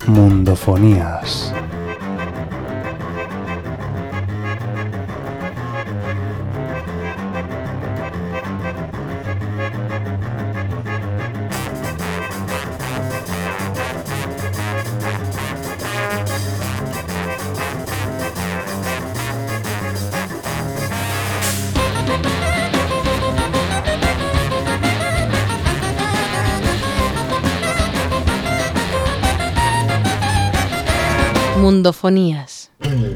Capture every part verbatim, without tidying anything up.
Mundofonías. Mundofonías.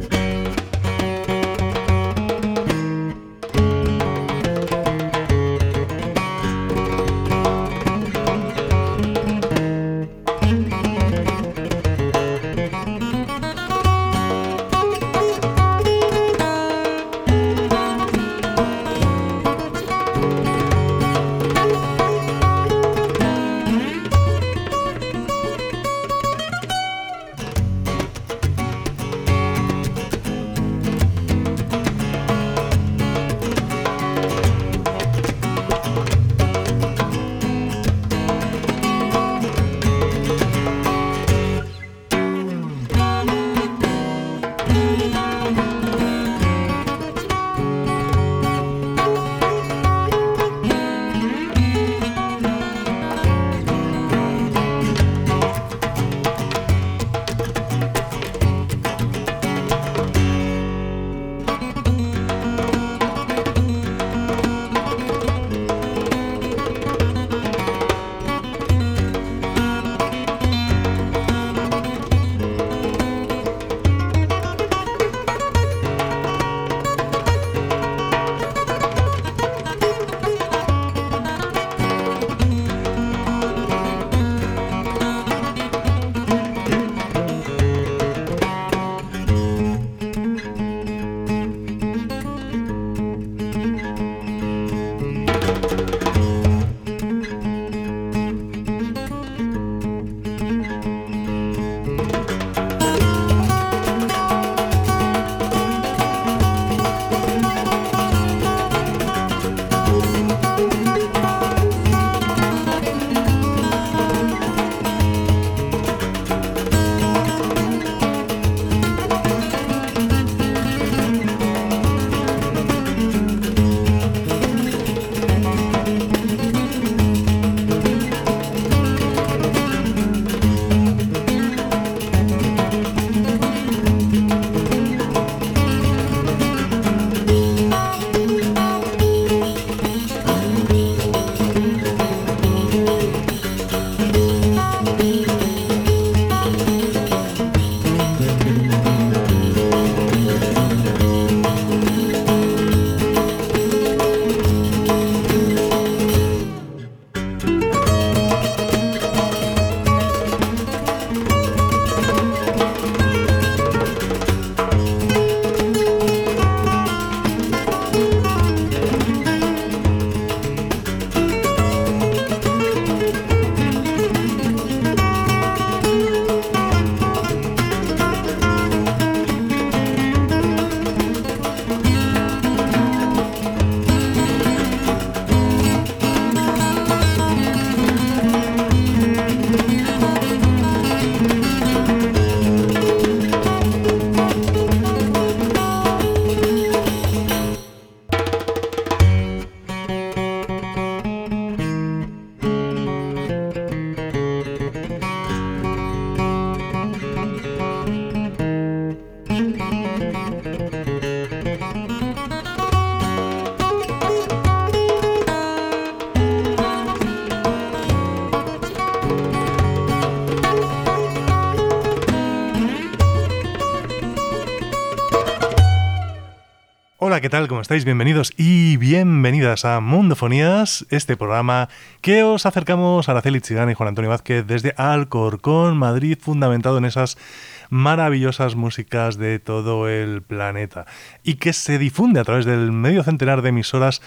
Hola, ¿qué tal? ¿Cómo estáis? Bienvenidos y bienvenidas a Mundofonías, este programa que os acercamos a Araceli Chigana y Juan Antonio Vázquez desde Alcorcón, Madrid, fundamentado en esas maravillosas músicas de todo el planeta y que se difunde a través del medio centenar de emisoras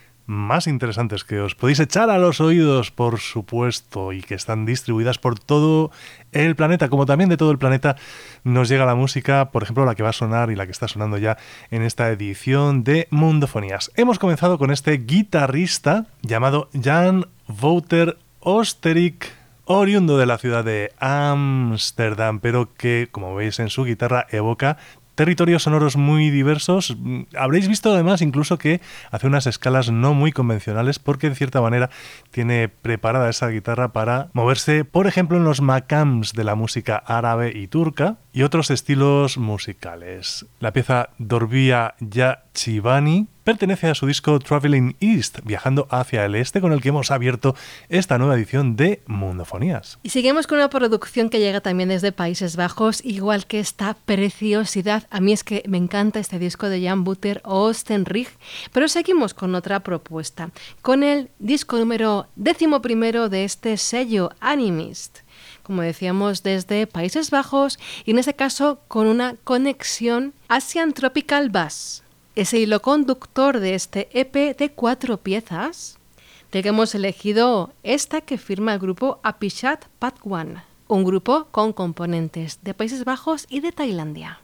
más interesantes que os podéis echar a los oídos, por supuesto, y que están distribuidas por todo el planeta. Como también de todo el planeta nos llega la música, por ejemplo, la que va a sonar y la que está sonando ya en esta edición de Mundofonías. Hemos comenzado con este guitarrista llamado Jan Wouter Osterink, oriundo de la ciudad de Ámsterdam, pero que, como veis en su guitarra, evoca territorios sonoros muy diversos. Habréis visto además incluso que hace unas escalas no muy convencionales porque de cierta manera tiene preparada esa guitarra para moverse, por ejemplo, en los makams de la música árabe y turca y otros estilos musicales. La pieza Dorvia Ya Chivani pertenece a su disco Traveling East, viajando hacia el este, con el que hemos abierto esta nueva edición de Mundofonías. Y seguimos con una producción que llega también desde Países Bajos, igual que esta preciosidad. A mí es que me encanta este disco de Jan Butter Oostenrijk, pero seguimos con otra propuesta, con el disco número décimo primero de este sello Animist. Como decíamos, desde Países Bajos y en este caso con una conexión Asian Tropical Bass. Ese hilo conductor de este E P de cuatro piezas, del que hemos elegido esta que firma el grupo Apishat Patwan, un grupo con componentes de Países Bajos y de Tailandia.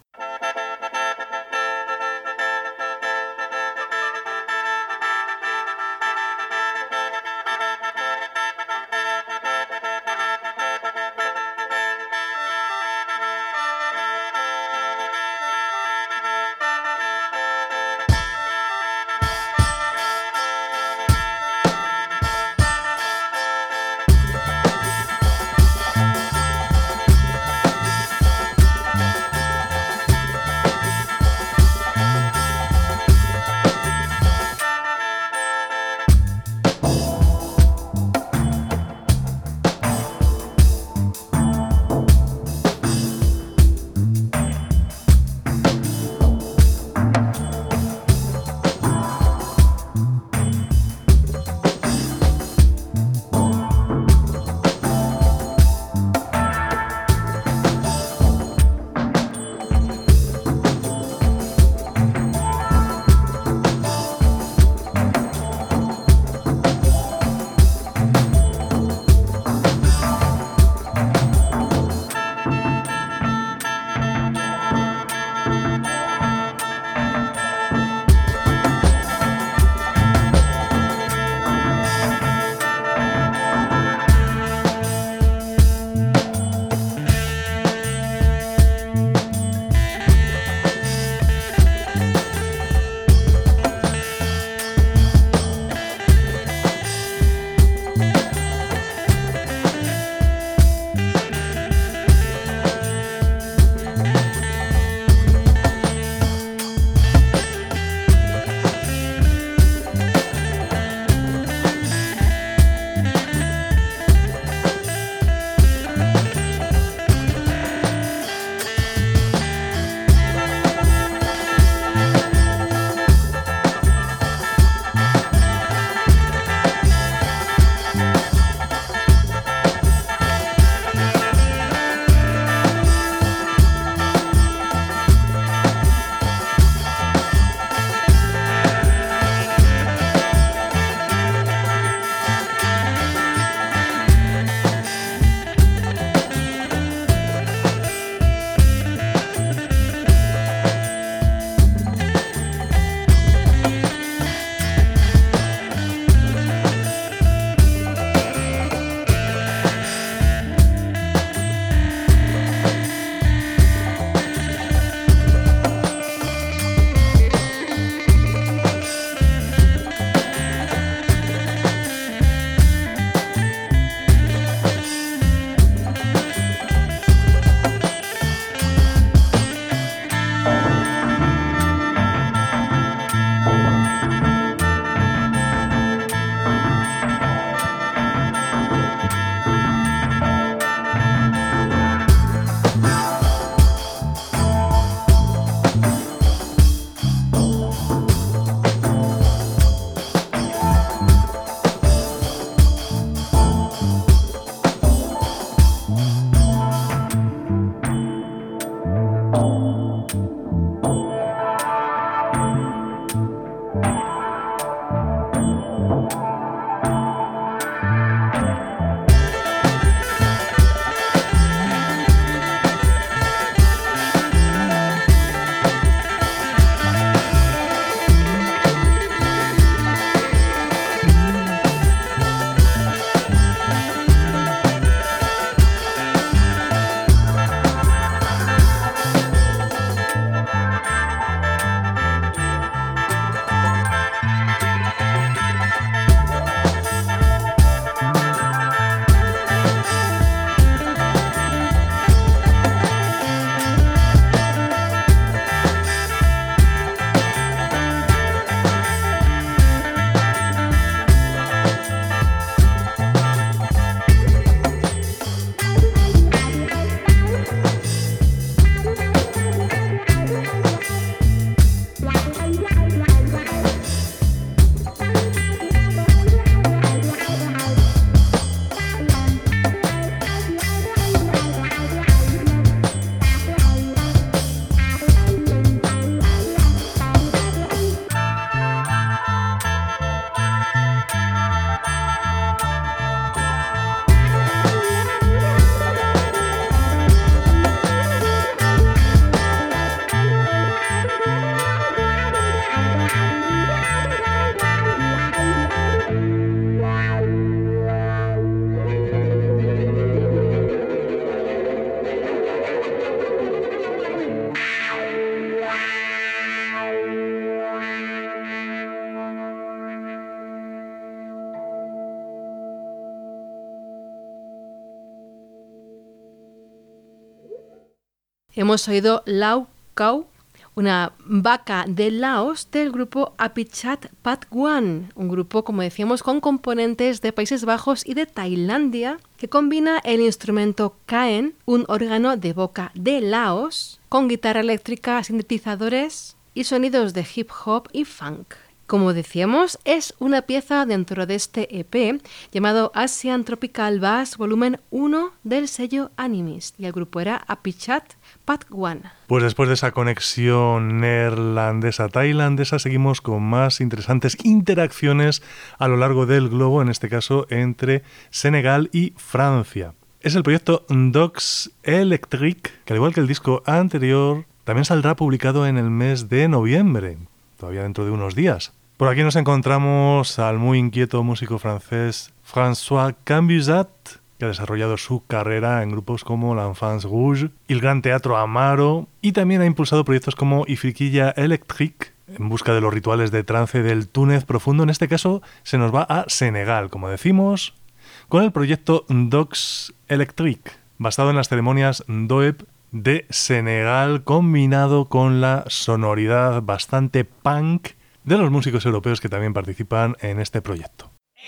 Hemos oído Lau Khao, una vaca de Laos del grupo Apichat Patwan, un grupo, como decíamos, con componentes de Países Bajos y de Tailandia, que combina el instrumento Kaen, un órgano de boca de Laos, con guitarra eléctrica, sintetizadores y sonidos de hip hop y funk. Como decíamos, es una pieza dentro de este E P llamado Asian Tropical Bass Volumen uno del sello Animist, y el grupo era Apichat Patwan. Pues después de esa conexión neerlandesa-tailandesa seguimos con más interesantes interacciones a lo largo del globo, en este caso entre Senegal y Francia. Es el proyecto Dogs Electric, que al igual que el disco anterior, también saldrá publicado en el mes de noviembre, todavía dentro de unos días. Por aquí nos encontramos al muy inquieto músico francés François Cambuzat, que ha desarrollado su carrera en grupos como l'Enfance Rouge y el Gran Teatro Amaro, y también ha impulsado proyectos como Ifriquilla Electric, en busca de los rituales de trance del Túnez profundo. En este caso se nos va a Senegal, como decimos, con el proyecto Dogs Electric, basado en las ceremonias Doeb de Senegal, combinado con la sonoridad bastante punk de los músicos europeos que también participan en este proyecto.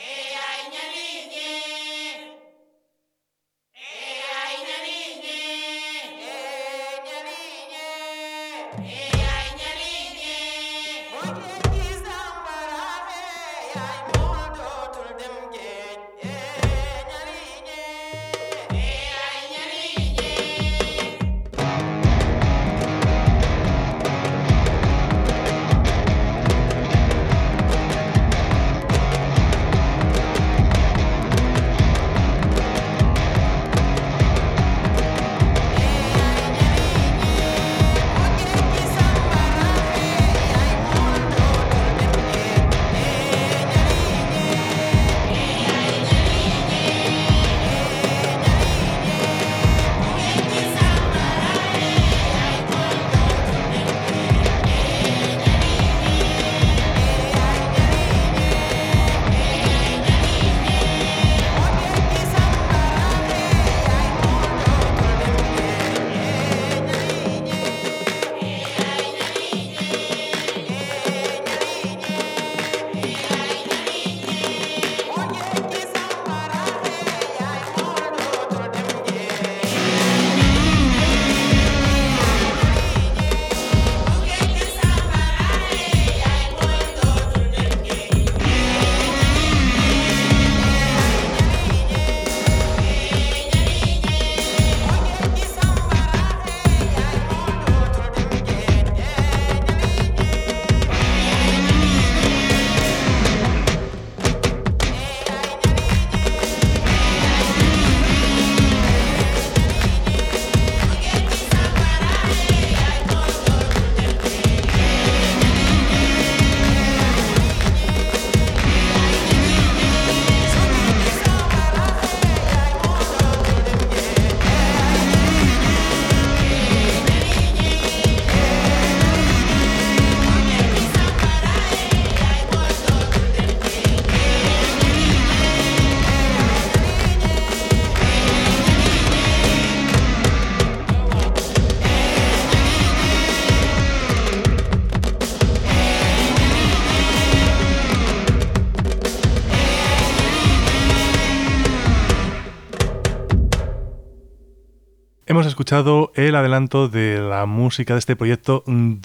Hemos escuchado el adelanto de la música de este proyecto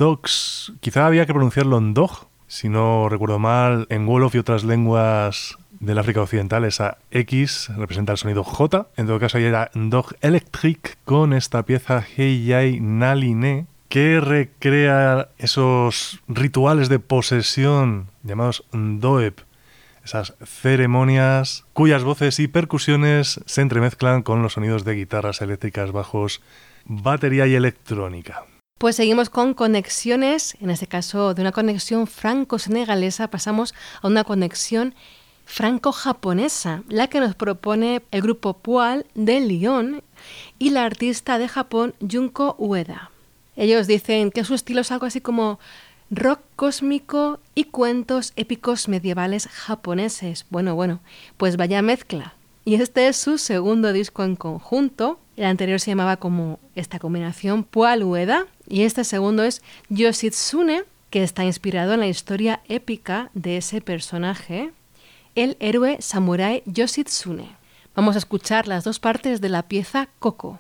Dogs. Quizá había que pronunciarlo Ndog, si no recuerdo mal. En Wolof y otras lenguas del África Occidental esa X representa el sonido J. En todo caso ahí era Ndog Electric con esta pieza Heyai Naline, que recrea esos rituales de posesión llamados Doeb, esas ceremonias cuyas voces y percusiones se entremezclan con los sonidos de guitarras eléctricas, bajos, batería y electrónica. Pues seguimos con conexiones, en este caso de una conexión franco-senegalesa pasamos a una conexión franco-japonesa, la que nos propone el grupo Poal de Lyon y la artista de Japón Junko Ueda. Ellos dicen que su estilo es algo así como rock cósmico y cuentos épicos medievales japoneses. Bueno, bueno, pues vaya mezcla. y este es su segundo disco en conjunto. El anterior se llamaba como esta combinación Poil Ueda y este segundo es Yoshitsune, que está inspirado en la historia épica de ese personaje, el héroe samurái Yoshitsune. Vamos a escuchar las dos partes de la pieza Coco.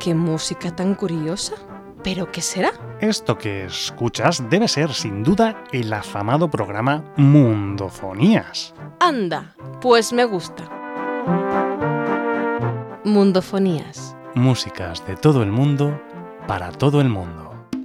¡Qué música tan curiosa! ¿Pero qué será? Esto que escuchas debe ser, sin duda, el afamado programa Mundofonías. Anda, pues me gusta. Mundofonías. Músicas de todo el mundo, para todo el mundo.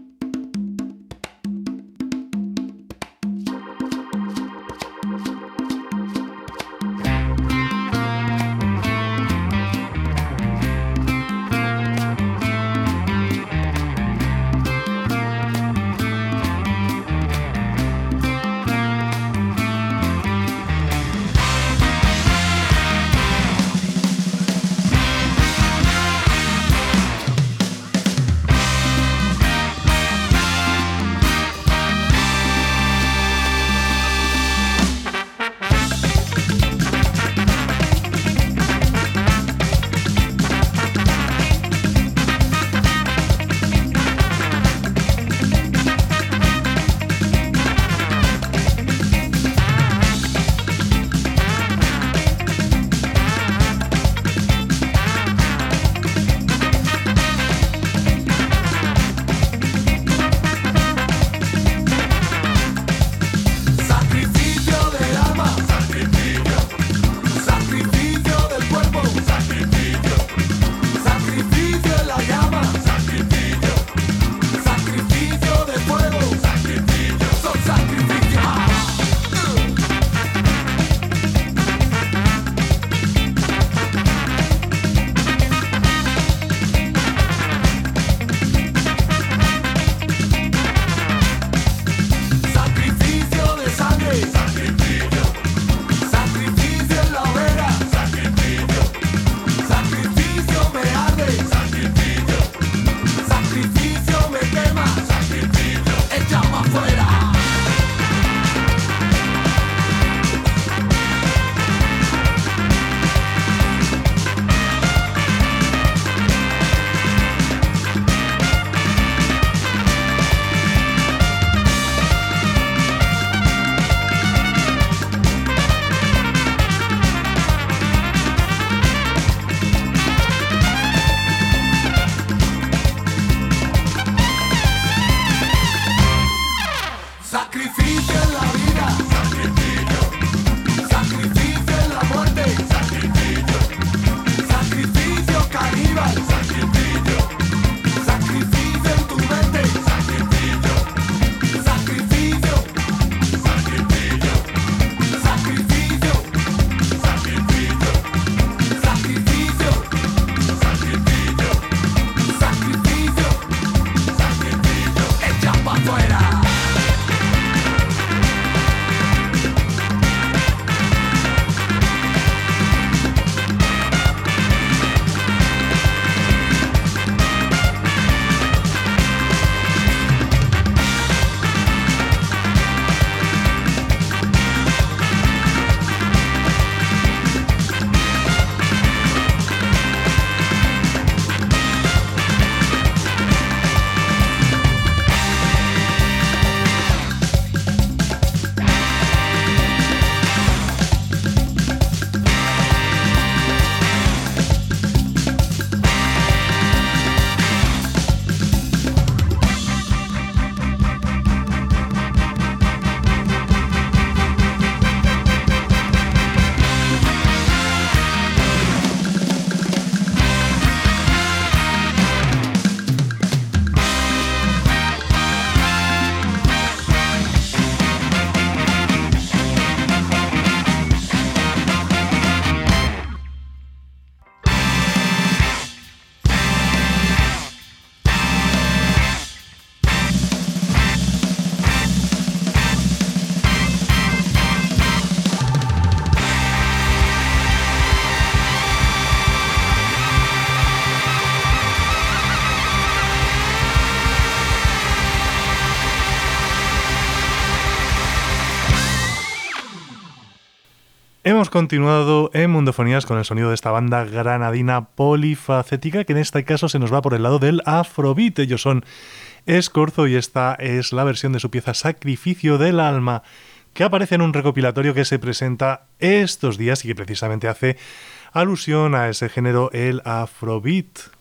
Hemos continuado en Mundofonías con el sonido de esta banda granadina polifacética, que en este caso se nos va por el lado del afrobeat. Ellos son Escorzo y esta es la versión de su pieza Sacrificio del Alma, que aparece en un recopilatorio que se presenta estos días y que precisamente hace alusión a ese género, el afrobeat.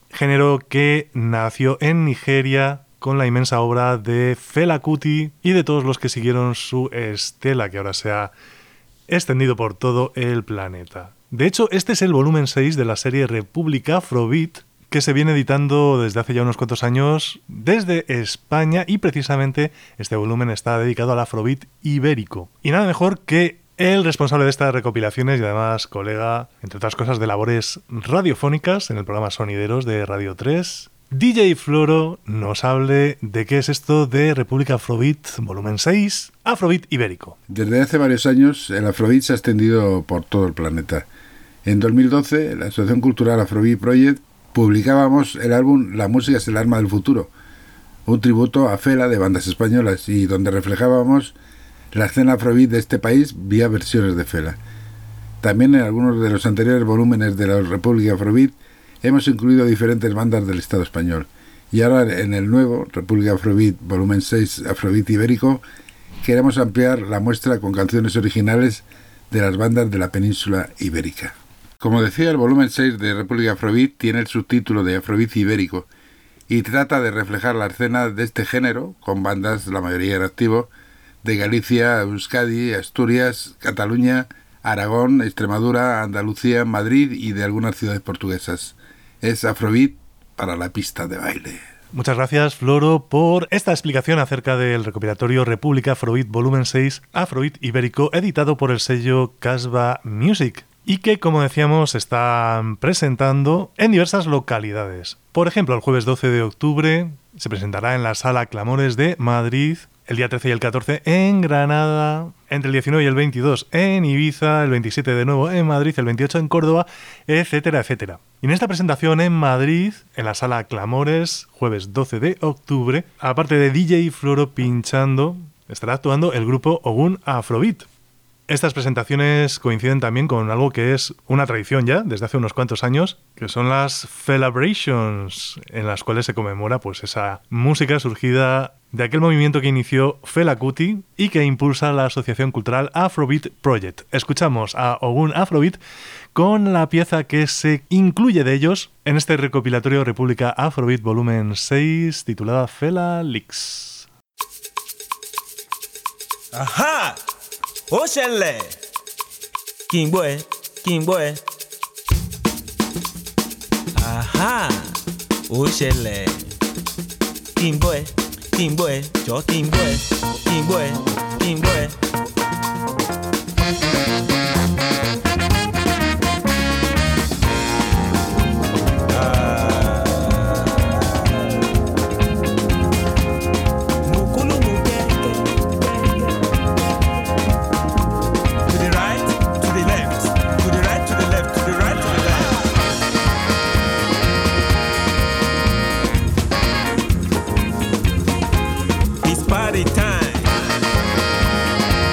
género que nació en Nigeria con la inmensa obra de Fela Kuti y de todos los que siguieron su estela, que ahora se ha extendido por todo el planeta. De hecho, este es el volumen seis de la serie República Afrobeat, que se viene editando desde hace ya unos cuantos años desde España, y precisamente este volumen está dedicado al Afrobeat ibérico. Y nada mejor que el responsable de estas recopilaciones y además colega, entre otras cosas, de labores radiofónicas en el programa Sonideros de Radio tres, D J Floro, nos hable de qué es esto de República Afrobeat volumen seis, Afrobeat ibérico. Desde hace varios años el Afrobeat se ha extendido por todo el planeta. En dos mil doce, la Asociación Cultural Afrobeat Project publicábamos el álbum La música es el arma del futuro, un tributo a Fela de bandas españolas, y donde reflejábamos la escena Afrobeat de este país vía versiones de Fela. También en algunos de los anteriores volúmenes de la República Afrobeat hemos incluido diferentes bandas del Estado español, y ahora en el nuevo República Afrobeat volumen seis Afrobeat ibérico queremos ampliar la muestra con canciones originales de las bandas de la península ibérica. Como decía, el volumen seis de República Afrobeat tiene el subtítulo de Afrobeat ibérico y trata de reflejar la escena de este género, con bandas, la mayoría en activo, de Galicia, Euskadi, Asturias, Cataluña, Aragón, Extremadura, Andalucía, Madrid y de algunas ciudades portuguesas. Es Afrobeat para la pista de baile. Muchas gracias, Floro, por esta explicación acerca del recopilatorio República Afrobeat volumen seis, Afrobeat ibérico, editado por el sello Casbah Music, y que, como decíamos, están presentando en diversas localidades. Por ejemplo, el jueves doce de octubre se presentará en la Sala Clamores de Madrid, el día trece y el catorce en Granada, entre el diecinueve y el veintidós en Ibiza, el veintisiete de nuevo en Madrid, el veintiocho en Córdoba, etcétera, etcétera. Y en esta presentación en Madrid, en la Sala Clamores, jueves doce de octubre, aparte de D J Floro pinchando, estará actuando el grupo Ogun Afrobeat. Estas presentaciones coinciden también con algo que es una tradición ya desde hace unos cuantos años, que son las Celebrations, en las cuales se conmemora pues esa música surgida de aquel movimiento que inició Fela Kuti y que impulsa la Asociación Cultural Afrobeat Project. Escuchamos a Ogun Afrobeat con la pieza que se incluye de ellos en este recopilatorio República Afrobeat volumen seis, titulada Fela Licks. Ajá! Ó ṣẹlẹ̀ kí n gbọ́ ẹ kí n gbọ́ ẹ. Aha! Ó ṣẹlẹ̀ kí n gbọ́ ẹ kí n gbọ́ ẹ jọ̀ọ́ kí n gbọ́ ẹ kí n gbọ́ ẹ kí n gbọ́ ẹ. Party time.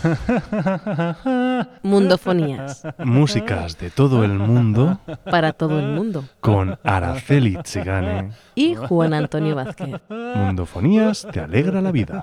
Mundofonías. Músicas de todo el mundo. Para todo el mundo. Con Araceli Tsigane. Y Juan Antonio Vázquez. Mundofonías te alegra la vida.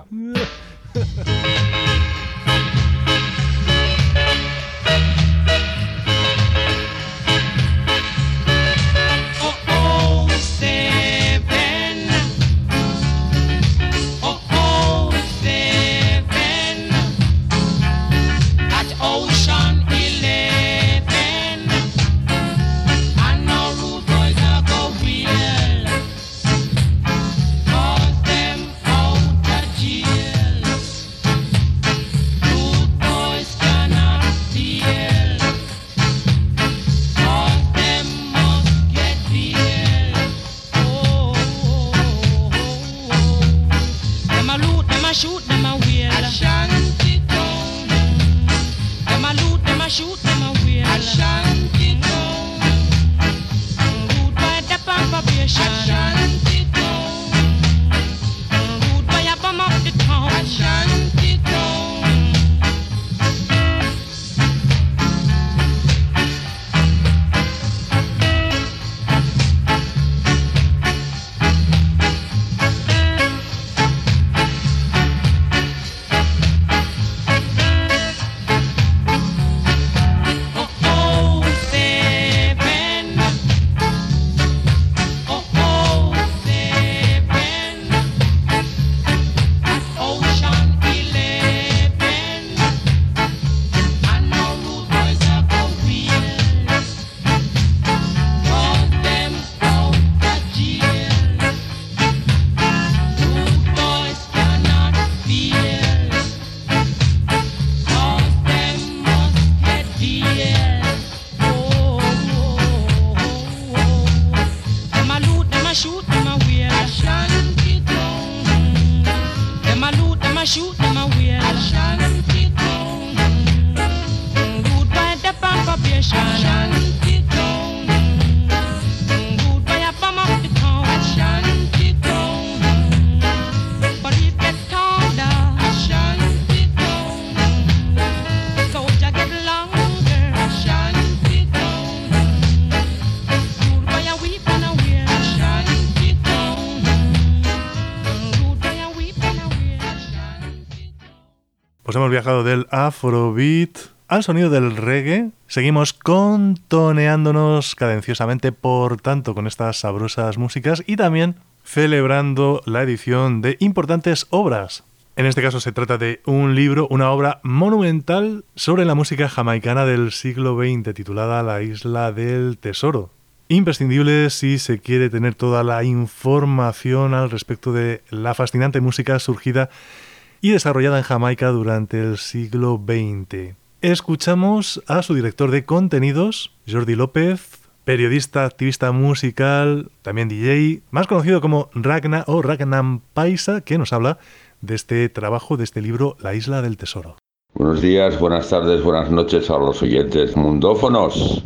Hemos viajado del afrobeat al sonido del reggae. Seguimos contoneándonos cadenciosamente, por tanto, con estas sabrosas músicas y también celebrando la edición de importantes obras. En este caso se trata de un libro, una obra monumental sobre la música jamaicana del siglo veinte, titulada La Isla del Tesoro. Imprescindible si se quiere tener toda la información al respecto de la fascinante música surgida y desarrollada en Jamaica durante el siglo veinte. Escuchamos a su director de contenidos, Jordi López, periodista, activista musical, también D J, más conocido como Ragna o Ragnar Paisa, que nos habla de este trabajo, de este libro, La Isla del Tesoro. Buenos días, buenas tardes, buenas noches a los oyentes mundófonos.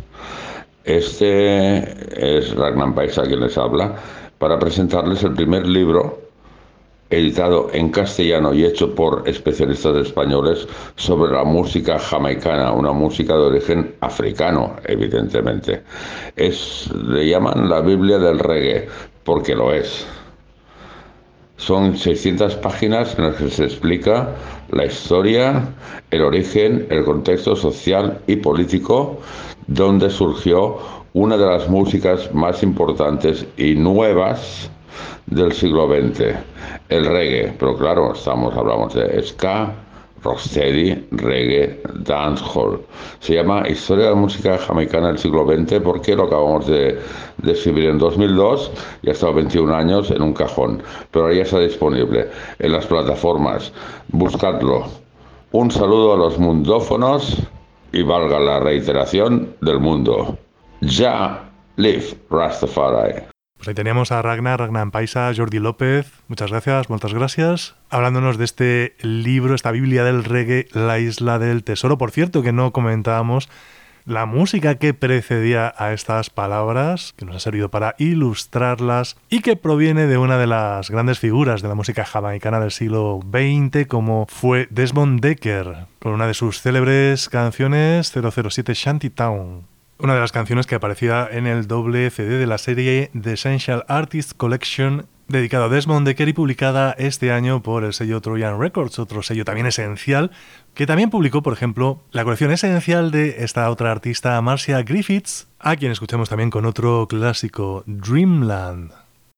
Este es Ragnar Paisa quien les habla para presentarles el primer libro editado en castellano y hecho por especialistas españoles sobre la música jamaicana, una música de origen africano, evidentemente. Es, le llaman la Biblia del reggae, porque lo es. Son seiscientas páginas en las que se explica la historia, el origen, el contexto social y político donde surgió una de las músicas más importantes y nuevas del siglo veinte, el reggae. Pero claro, estamos hablamos de ska, rocksteady, reggae, dancehall. Se llama Historia de la música jamaicana del siglo veinte porque lo acabamos de, de escribir en dos mil dos y ha estado veintiún años en un cajón, pero ahora ya está disponible en las plataformas. Buscadlo. Un saludo a los mundófonos y valga la reiteración del mundo. Ya live Rastafari. Pues ahí teníamos a Ragnar, Ragnar Paisa, Jordi López. Muchas gracias, muchas gracias. Hablándonos de este libro, esta Biblia del reggae, La Isla del Tesoro. Por cierto, que no comentábamos la música que precedía a estas palabras, que nos ha servido para ilustrarlas y que proviene de una de las grandes figuras de la música jamaicana del siglo veinte, como fue Desmond Dekker, con una de sus célebres canciones cero cero siete Shantytown. Una de las canciones que aparecía en el doble C D de la serie The Essential Artist Collection, dedicado a Desmond Dekker y publicada este año por el sello Trojan Records, otro sello también esencial, que también publicó, por ejemplo, la colección esencial de esta otra artista, Marcia Griffiths, a quien escuchamos también con otro clásico, Dreamland.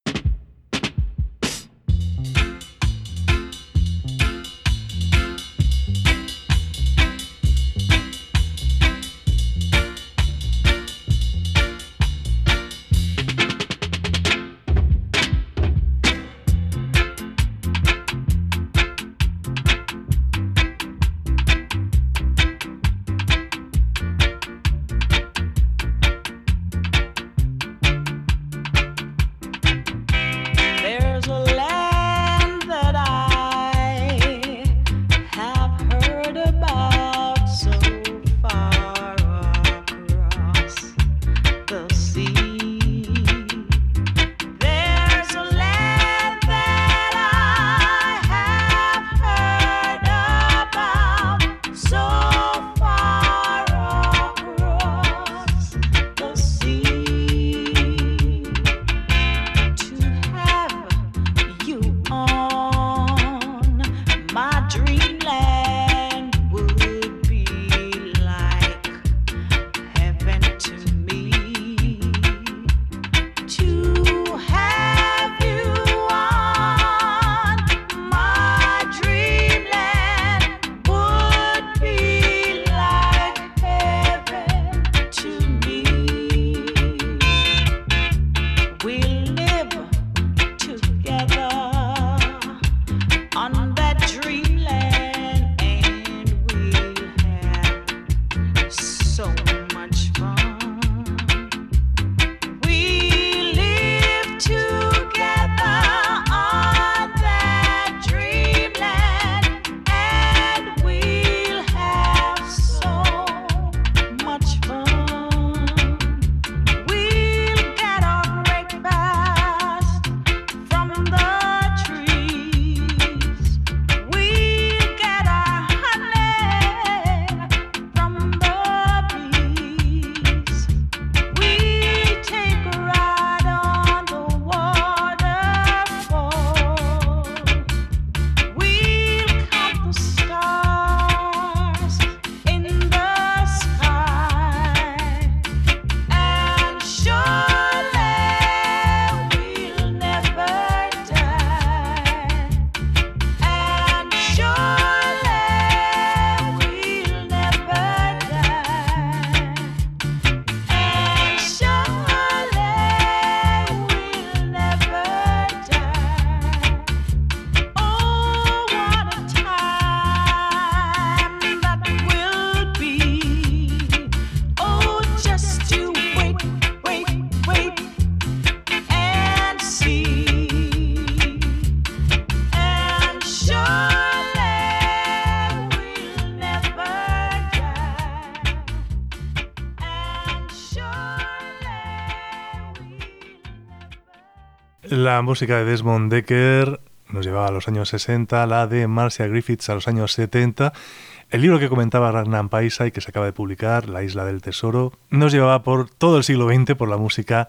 La música de Desmond Dekker nos llevaba a los años sesenta, la de Marcia Griffiths a los años setenta. El libro que comentaba Ragnar Paisa y que se acaba de publicar, La Isla del Tesoro, nos llevaba por todo el siglo veinte por la música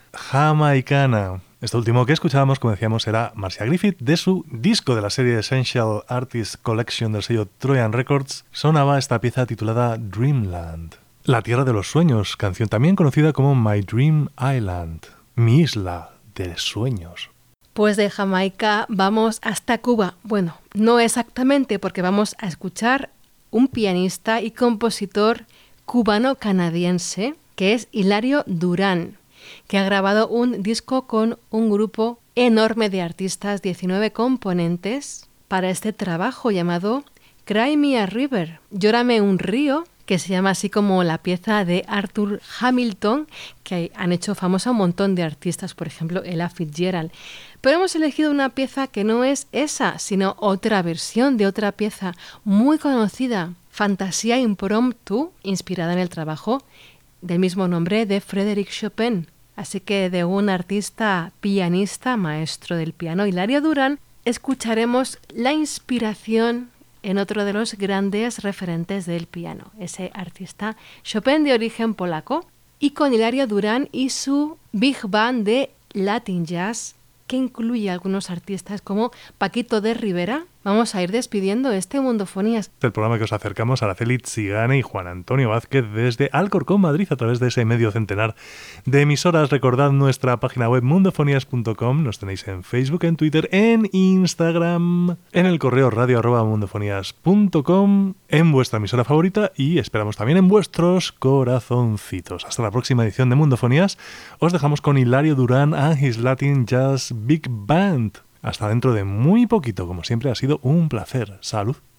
jamaicana. Esto último que escuchábamos, como decíamos, era Marcia Griffith. De su disco de la serie Essential Artist Collection del sello Trojan Records, sonaba esta pieza titulada Dreamland. La Tierra de los Sueños, canción también conocida como My Dream Island, mi isla de sueños. Pues de Jamaica vamos hasta Cuba. Bueno, no exactamente, porque vamos a escuchar un pianista y compositor cubano-canadiense que es Hilario Durán, que ha grabado un disco con un grupo enorme de artistas, diecinueve componentes, para este trabajo llamado Cry Me a River, Llórame un río, que se llama así como la pieza de Arthur Hamilton, que han hecho famosa un montón de artistas, por ejemplo, Ella Fitzgerald. Pero hemos elegido una pieza que no es esa, sino otra versión de otra pieza muy conocida Fantasía Impromptu, inspirada en el trabajo del mismo nombre de Frédéric Chopin. Así que de un artista pianista, maestro del piano, Hilario Durán, escucharemos la inspiración en otro de los grandes referentes del piano, ese artista Chopin de origen polaco, y con Hilario Durán y su Big Band de Latin Jazz, que incluye a algunos artistas como Paquito de Rivera. Vamos a ir despidiendo este Mundofonías. El programa que os acercamos a Araceli Zigane y Juan Antonio Vázquez desde Alcorcón, Madrid, a través de ese medio centenar de emisoras. Recordad nuestra página web mundofonías punto com, nos tenéis en Facebook, en Twitter, en Instagram, en el correo radio arroba mundofonías punto com, en vuestra emisora favorita y esperamos también en vuestros corazoncitos. Hasta la próxima edición de Mundofonías. Os dejamos con Hilario Durán and his Latin Jazz Big Band. Hasta dentro de muy poquito, como siempre ha sido un placer. Salud.